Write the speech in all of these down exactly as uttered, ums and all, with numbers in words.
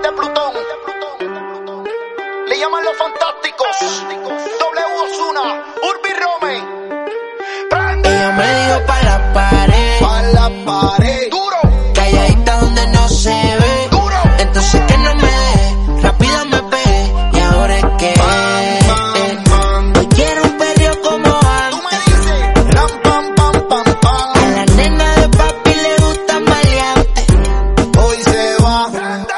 de Plutón. Le llaman los fantásticos. W Ozuna, Urbi Rome. Prende. Ella me dijo pa' la pared, pa' la pared. Duro. Calladita donde no se ve. Duro. Entonces que no me deje, rápido me pegué. Y ahora es que Pam, pam, hoy quiero un perreo como antes. tú me dices, ram, pam, pam, pam, pam. A la nena de papi le gusta maleante. Hoy se va.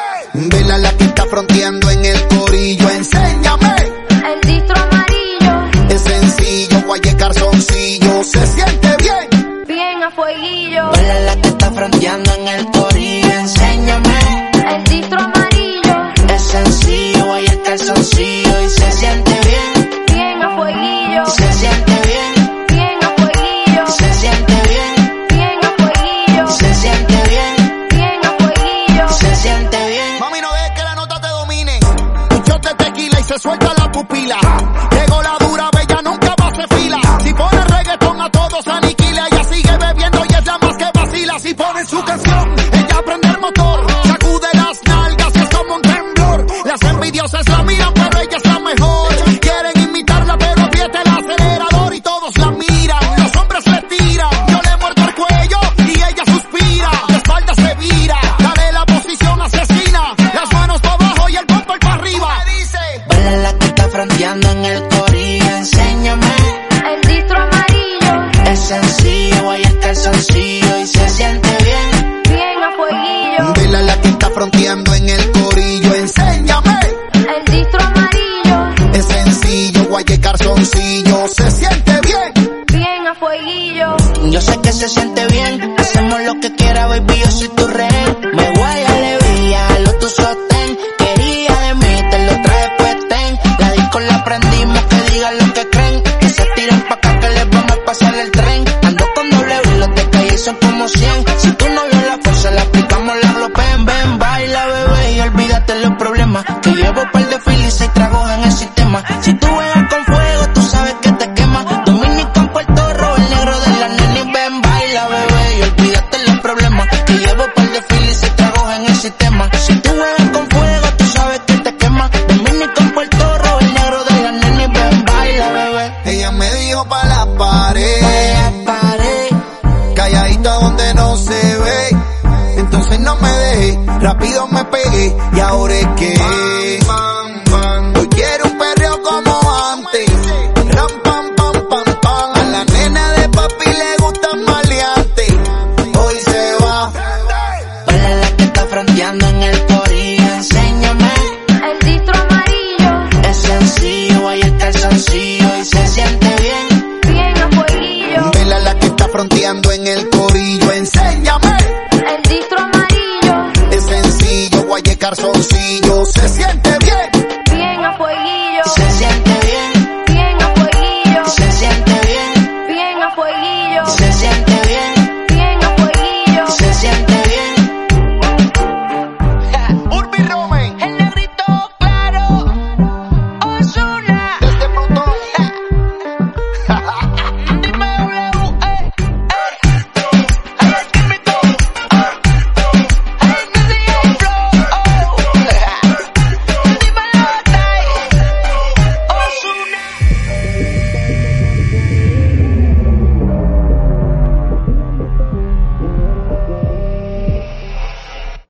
Vela la que está fronteando en el corillo. Enséñame. El distro amarillo, Es sencillo, guaye calzoncillo. Se siente bien. bien a fueguillo. Vela la que está fronteando en el corillo. Enséñame. El distro amarillo, Es sencillo, hay el calzoncillo y se siente bien. bien a fueguillo. Y se siente bien. Bien a fueguillo. Y se siente bien. Bien a fueguillo. Y se siente bien. Bien a fueguillo. Y se siente bien. Mami, no dejes que la nota te domine. Un shot de tequila y se suelta la pupila. Llegó la dura, bella, nunca va a hacer fila. Si pone reggaetón a todos aniquila. Ella sigue bebiendo y es la más que vacila. Si pone su canción, ella prende el motor. Sacude las nalgas y es como un temblor. Las envidiosas la miran, pero ella es la mejor. Quieren imitarla, pero aprieta el acelerador y todos la miran. Los hombres le tiran, yo le muerdo el cuello y ella suspira. La espalda se vira, dale la posición asesina. Las manos para abajo y el bumper para arriba. Vela la que está fronteando en el corillo. Enséñame. El distro amarillo, Es sencillo, hay el calzoncillo y se siente bien. bien a fueguillo. Vela la que está fronteando en el corillo. Enséñame. El distro amarillo, Es sencillo, guaye calzoncillo. Se siente bien. bien a fueguillo. Yo sé que se siente bien. Hacemos lo que quiera, baby, yo soy tu rehén. Me voy a levilla, lo tu sostén. Quería de mí, te lo traje pues ten. La disco la prendimos, que digan lo que creen. Que se tiren pa' acá, que les vamos a pasar el tren. Ando con doble y los de calle son como cien. Si tú no vio la fuerza, la aplicamos, la glopen. Ven, baila, bebé, y olvídate los problemas. Que llevo par de filis y tragos en el sistema. Si tú juegas con fuego, tú sabes que te quema. Dominican, Puerto Rico, el negro de la nena. Y ven, baila, bebé, y olvídate los problemas. Que llevo par de filis y tragos en el sistema. Si tú juegas con fuego, tú sabes que te quema. Dominican, Puerto Rico, el negro de la nena. Y ven, baila, bebé. Ella me dijo pa' la pared. Vaya pared. Calladita donde no se ve. Entonces no me dejé, rápido me pegué. Y ahora es que hoy quiero un perreo como antes. Ram, pam, pam, pam, pam. A la nena de papi le gusta maleante. Hoy se va. Vela la que está fronteando en el corillo. Enséñame. El distro amarillo, Es sencillo, hay el calzoncillo y se siente bien. bien a fueguillo. Vela la que está fronteando en el corillo. Enséñame. El distro amarillo, Es sencillo, guaye calzoncillo.